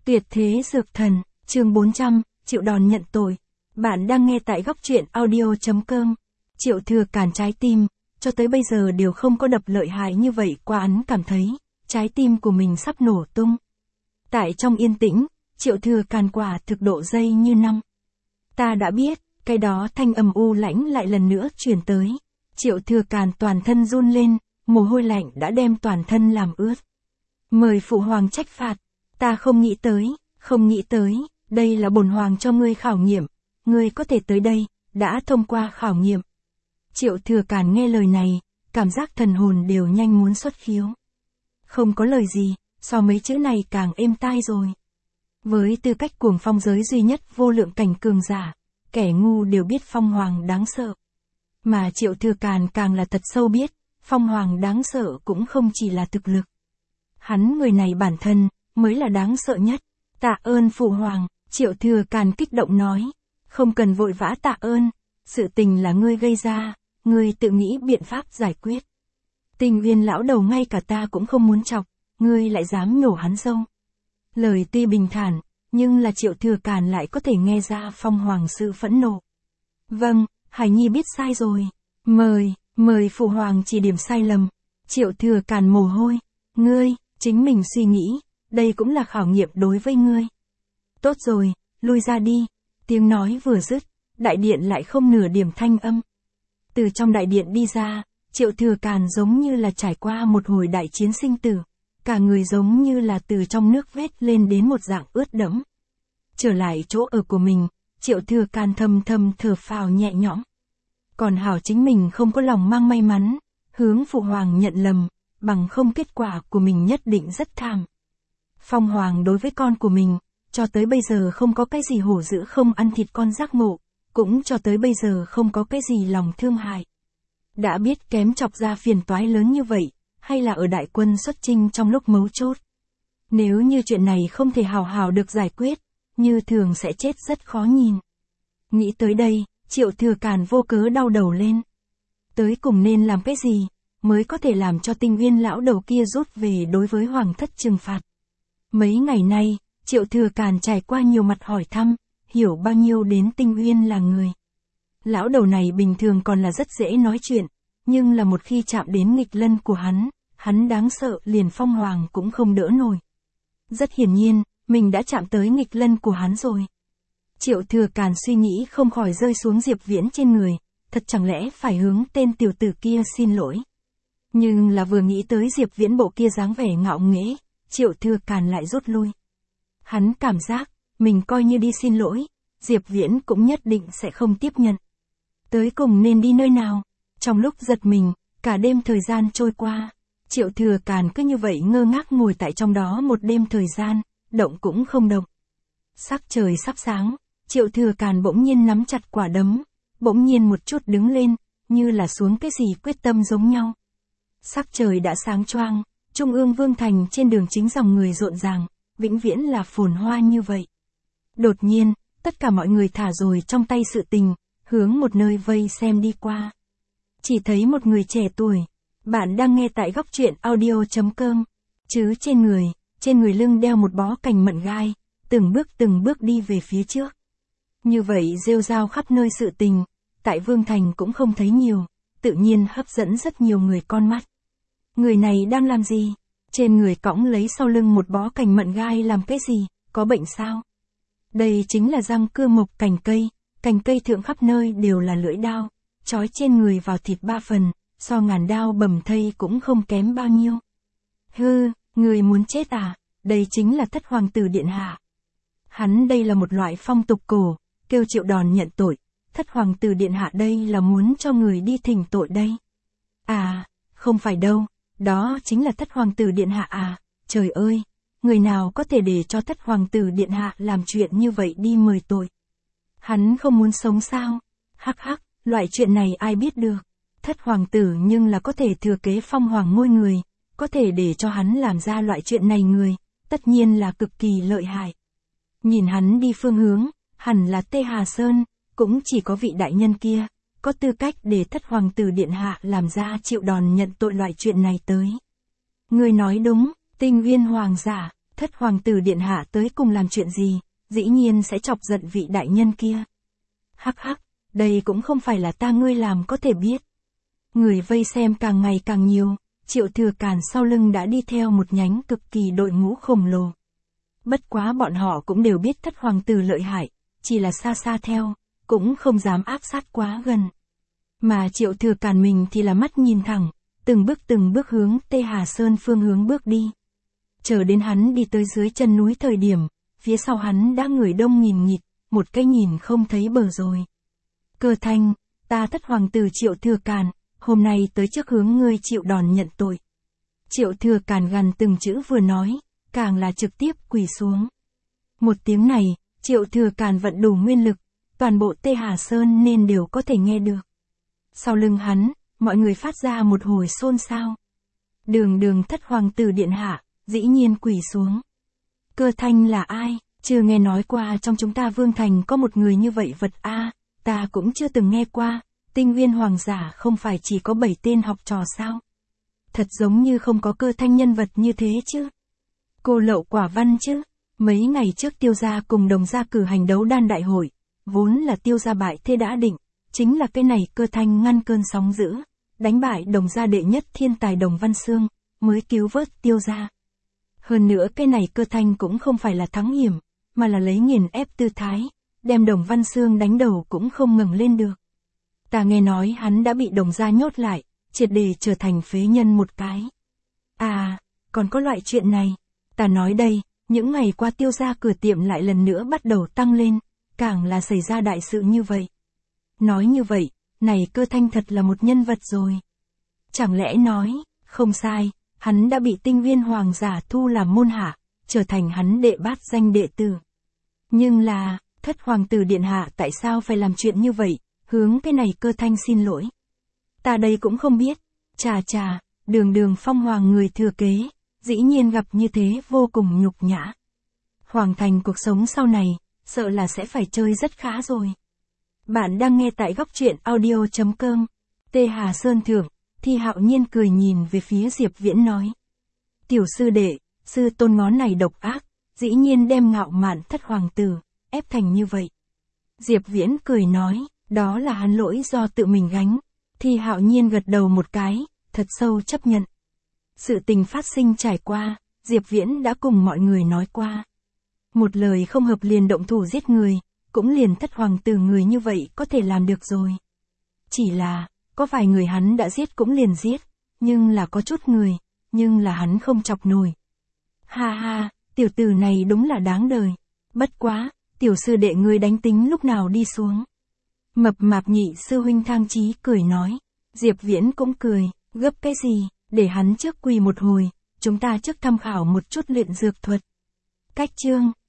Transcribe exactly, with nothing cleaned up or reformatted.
Tuyệt thế dược thần, chương bốn trăm, chịu đòn nhận tội. Bạn đang nghe tại góc truyện audio.com. Triệu Thừa Càn trái tim, cho tới bây giờ đều không có đập lợi hại như vậy qua hắn cảm thấy, trái tim của mình sắp nổ tung. Tại trong yên tĩnh, Triệu Thừa Càn quả thực độ dây như năm. Ta đã biết, cái đó thanh âm u lãnh lại lần nữa truyền tới. Triệu Thừa Càn toàn thân run lên, mồ hôi lạnh đã đem toàn thân làm ướt. Mời phụ hoàng trách phạt. Ta không nghĩ tới, không nghĩ tới, đây là bổn hoàng cho ngươi khảo nghiệm, ngươi có thể tới đây, đã thông qua khảo nghiệm. Triệu Thừa Càn nghe lời này, cảm giác thần hồn đều nhanh muốn xuất khiếu. Không có lời gì, so mấy chữ này càng êm tai rồi. Với tư cách cuồng phong giới duy nhất vô lượng cảnh cường giả, kẻ ngu đều biết phong hoàng đáng sợ. Mà Triệu Thừa Càn càng là thật sâu biết, phong hoàng đáng sợ cũng không chỉ là thực lực. Hắn người này bản thân, mới là đáng sợ nhất. Tạ ơn phụ hoàng, Triệu Thừa Càn kích động nói. Không cần vội vã tạ ơn, sự tình là ngươi gây ra, ngươi tự nghĩ biện pháp giải quyết. Tình Uyên lão đầu ngay cả ta cũng không muốn chọc, ngươi lại dám nhổ hắn râu. Lời tuy bình thản, nhưng là Triệu Thừa Càn lại có thể nghe ra phong hoàng sự phẫn nộ. Vâng, Hải Nhi biết sai rồi. Mời, mời phụ hoàng chỉ điểm sai lầm. Triệu Thừa Càn mồ hôi. Ngươi, chính mình suy nghĩ, đây cũng là khảo nghiệm đối với ngươi. Tốt rồi, lui ra đi. Tiếng nói vừa dứt, đại điện lại không nửa điểm thanh âm. Từ trong đại điện đi ra, Triệu Thừa Càn giống như là trải qua một hồi đại chiến sinh tử. Cả người giống như là từ trong nước vết lên đến một dạng ướt đẫm. Trở lại chỗ ở của mình, Triệu Thừa Càn thầm thầm thở phào nhẹ nhõm. Còn hảo chính mình không có lòng mang may mắn, hướng phụ hoàng nhận lầm, bằng không kết quả của mình nhất định rất thảm. Phong hoàng đối với con của mình, cho tới bây giờ không có cái gì hổ dữ không ăn thịt con giác ngộ, cũng cho tới bây giờ không có cái gì lòng thương hại. Đã biết kém chọc ra phiền toái lớn như vậy, hay là ở đại quân xuất chinh trong lúc mấu chốt. Nếu như chuyện này không thể hào hào được giải quyết, như thường sẽ chết rất khó nhìn. Nghĩ tới đây, Triệu Thừa Càn vô cớ đau đầu lên. Tới cùng nên làm cái gì, mới có thể làm cho Tinh Uyên lão đầu kia rút về đối với hoàng thất trừng phạt. Mấy ngày nay, Triệu Thừa Càn trải qua nhiều mặt hỏi thăm, hiểu bao nhiêu đến Tinh Uyên là người. Lão đầu này bình thường còn là rất dễ nói chuyện, nhưng là một khi chạm đến nghịch lân của hắn, hắn đáng sợ liền phong hoàng cũng không đỡ nổi. Rất hiển nhiên, mình đã chạm tới nghịch lân của hắn rồi. Triệu Thừa Càn suy nghĩ không khỏi rơi xuống Diệp Viễn trên người, thật chẳng lẽ phải hướng tên tiểu tử kia xin lỗi. Nhưng là vừa nghĩ tới Diệp Viễn bộ kia dáng vẻ ngạo nghễ, Triệu Thừa Càn lại rút lui. Hắn cảm giác, mình coi như đi xin lỗi, Diệp Viễn cũng nhất định sẽ không tiếp nhận. Tới cùng nên đi nơi nào? Trong lúc giật mình, cả đêm thời gian trôi qua, Triệu Thừa Càn cứ như vậy ngơ ngác ngồi tại trong đó một đêm thời gian, động cũng không động. Sắc trời sắp sáng, Triệu Thừa Càn bỗng nhiên nắm chặt quả đấm, bỗng nhiên một chút đứng lên, như là xuống cái gì quyết tâm giống nhau. Sắc trời đã sáng choang, Trung ương Vương Thành trên đường chính dòng người rộn ràng, vĩnh viễn là phồn hoa như vậy. Đột nhiên, tất cả mọi người thả rồi trong tay sự tình, hướng một nơi vây xem đi qua. Chỉ thấy một người trẻ tuổi, bạn đang nghe tại góc truyện audio.com, chứ trên người, trên người lưng đeo một bó cành mận gai, từng bước từng bước đi về phía trước. Như vậy rêu rao khắp nơi sự tình, tại Vương Thành cũng không thấy nhiều, tự nhiên hấp dẫn rất nhiều người con mắt. Người này đang làm gì? Trên người cõng lấy sau lưng một bó cành mận gai làm cái gì? Có bệnh sao? Đây chính là răng cưa mộc cành cây, cành cây thượng khắp nơi đều là lưỡi đao, trói trên người vào thịt ba phần, so ngàn đao bầm thây cũng không kém bao nhiêu. Hư, người muốn chết à? Đây chính là Thất Hoàng tử điện hạ. Hắn đây là một loại phong tục cổ, kêu Triệu đòn nhận tội. Thất Hoàng tử điện hạ đây là muốn cho người đi thỉnh tội đây. À, không phải đâu, đó chính là Thất Hoàng tử điện hạ à, trời ơi, người nào có thể để cho Thất Hoàng tử điện hạ làm chuyện như vậy đi mời tội. Hắn không muốn sống sao? Hắc hắc, loại chuyện này ai biết được. Thất Hoàng tử nhưng là có thể thừa kế phong hoàng ngôi người, có thể để cho hắn làm ra loại chuyện này người, tất nhiên là cực kỳ lợi hại. Nhìn hắn đi phương hướng, hẳn là Tê Hà Sơn, cũng chỉ có vị đại nhân kia, có tư cách để Thất Hoàng tử điện hạ làm ra chịu đòn nhận tội loại chuyện này tới. Người nói đúng, Tinh Uyên hoàng giả, Thất hoàng tử điện hạ tới cùng làm chuyện gì, dĩ nhiên sẽ chọc giận vị đại nhân kia. Hắc hắc, đây cũng không phải là ta ngươi làm có thể biết. Người vây xem càng ngày càng nhiều, Triệu Thừa Càn sau lưng đã đi theo một nhánh cực kỳ đội ngũ khổng lồ. Bất quá bọn họ cũng đều biết thất hoàng tử lợi hại, chỉ là xa xa theo, cũng không dám áp sát quá gần. Mà Triệu Thừa Càn mình thì là mắt nhìn thẳng, từng bước từng bước hướng Tê Hà Sơn phương hướng bước đi. Chờ đến hắn đi tới dưới chân núi thời điểm, phía sau hắn đã người đông nghìn nghịt, một cái nhìn không thấy bờ rồi. Cơ Thanh, ta thất hoàng tử Triệu Thừa Càn, hôm nay tới trước hướng ngươi chịu đòn nhận tội. Triệu Thừa Càn gằn từng chữ vừa nói, càng là trực tiếp quỳ xuống. Một tiếng này, Triệu Thừa Càn vận đủ nguyên lực, toàn bộ Tê Hà Sơn nên đều có thể nghe được. Sau lưng hắn, mọi người phát ra một hồi xôn xao. Đường đường thất hoàng tử điện hạ, dĩ nhiên quỳ xuống. Cơ Thanh là ai, chưa nghe nói qua trong chúng ta Vương Thành có một người như vậy vật a, à, ta cũng chưa từng nghe qua, Tinh Nguyên Hoàng giả không phải chỉ có bảy tên học trò sao? Thật giống như không có Cơ Thanh nhân vật như thế chứ. Cô Lậu Quả Văn chứ, mấy ngày trước Tiêu gia cùng Đồng gia cử hành đấu đan đại hội, vốn là Tiêu gia bại thế đã định, chính là cái này Cơ Thanh ngăn cơn sóng dữ, đánh bại Đồng gia đệ nhất thiên tài Đồng Văn Xương, mới cứu vớt Tiêu gia. Hơn nữa cái này Cơ Thanh cũng không phải là thắng hiểm, mà là lấy nghiền ép tư thái, đem Đồng Văn Xương đánh đầu cũng không ngẩng lên được. Ta nghe nói hắn đã bị Đồng gia nhốt lại, triệt để trở thành phế nhân một cái. À, còn có loại chuyện này. Ta nói đây, những ngày qua Tiêu gia cửa tiệm lại lần nữa bắt đầu tăng lên, càng là xảy ra đại sự như vậy. Nói như vậy, này Cơ Thanh thật là một nhân vật rồi. Chẳng lẽ nói, không sai, hắn đã bị Tinh Viên Hoàng giả thu làm môn hạ, trở thành hắn đệ bát danh đệ tử. Nhưng là, thất hoàng tử điện hạ tại sao phải làm chuyện như vậy, hướng cái này Cơ Thanh xin lỗi. Ta đây cũng không biết, chà chà, đường đường phong hoàng người thừa kế, dĩ nhiên gặp như thế vô cùng nhục nhã. Hoàng thành cuộc sống sau này, sợ là sẽ phải chơi rất khá rồi. Bạn đang nghe tại góc truyện audio chấm com. Tê Hà Sơn thưởng, Thi Hạo Nhiên cười nhìn về phía Diệp Viễn nói. Tiểu sư đệ, sư tôn ngón này độc ác, dĩ nhiên đem ngạo mạn thất hoàng tử, ép thành như vậy. Diệp Viễn cười nói, đó là hắn lỗi do tự mình gánh. Thi Hạo Nhiên gật đầu một cái, thật sâu chấp nhận. Sự tình phát sinh trải qua, Diệp Viễn đã cùng mọi người nói qua. Một lời không hợp liền động thủ giết người, cũng liền thất hoàng tử người như vậy có thể làm được rồi. Chỉ là, có vài người hắn đã giết cũng liền giết, nhưng là có chút người, nhưng là hắn không chọc nổi. Ha ha, tiểu tử này đúng là đáng đời. Bất quá, tiểu sư đệ ngươi đánh tính lúc nào đi xuống. Mập mạp nhị sư huynh Thang Chí cười nói. Diệp Viễn cũng cười, gấp cái gì, để hắn trước quỳ một hồi, chúng ta trước tham khảo một chút luyện dược thuật. Cách chương